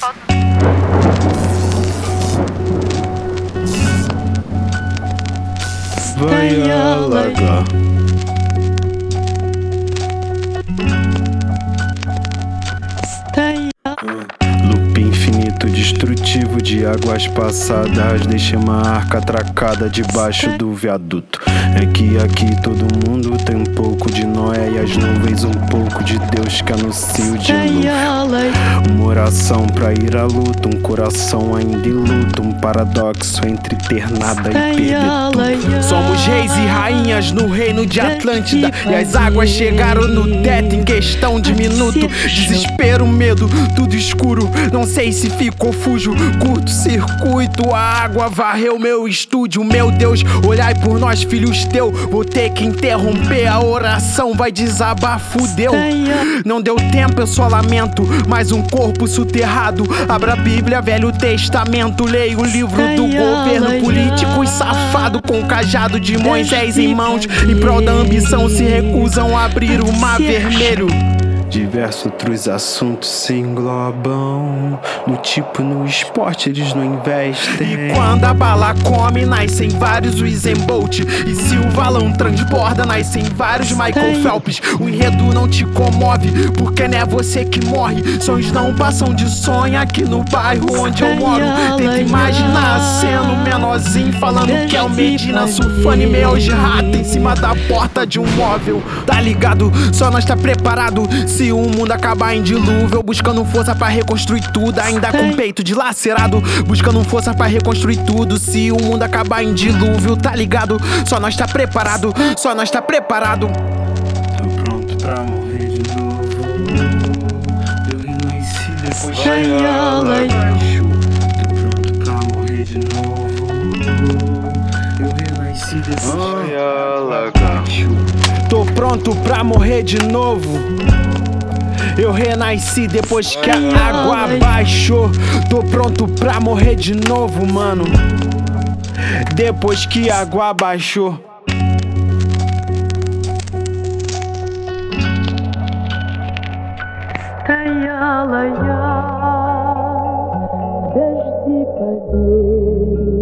Vai alagar. Loop infinito destrutivo de águas passadas. Deixa uma arca atracada debaixo do viaduto. É que aqui todo mundo tem um pouco de nóia e as nuvens um pouco de Deus que anuncia o dilúvio. Uma oração pra ir à luta, um coração ainda em luto, um paradoxo entre ter nada e perder tudo. Somos reis e rainhas no reino de Atlântida, e as águas chegaram no teto em questão de minuto. Desespero, medo, tudo escuro, não sei se fico ou fujo. Curto circuito, a água varreu meu estúdio. Meu Deus, olhai por nós, filhos teu. Vou ter que interromper, a oração vai desabar, fudeu. Não deu tempo, eu só lamento, mais um corpo soterrado. Abra a Bíblia, Velho Testamento, leia o livro do governo político e safado, com o cajado de Moisés em mãos. Em prol da ambição se recusam a abrir o mar vermelho. Diversos outros assuntos se englobam. No tipo, no esporte eles não investem. E quando a bala come, nascem vários Usain Bolt. E se o valão transborda, nascem vários Michael Phelps. O enredo não te comove, porque não é você que morre. Sonhos não passam de sonho aqui no bairro onde eu moro. Tenta imaginar sendo menorzinho, falando que é o Medina, surfando e meio de rato em cima da porta de um móvel. Tá ligado? Só nós tá preparado se o mundo acabar em dilúvio. Buscando força pra reconstruir tudo, ainda com o peito dilacerado. Buscando força pra reconstruir tudo se o mundo acabar em dilúvio. Tá ligado? Só nós tá preparado, só nós tá preparado. Tô pronto pra morrer de novo. Eu renasci depois que ela abaixo. Tô pronto pra morrer de novo. Eu renasci depois que ela abaixo. Tô pronto pra morrer de novo. Eu renasci depois que a água abaixou. Tô pronto pra morrer de novo, mano. Depois que a água abaixou. Desde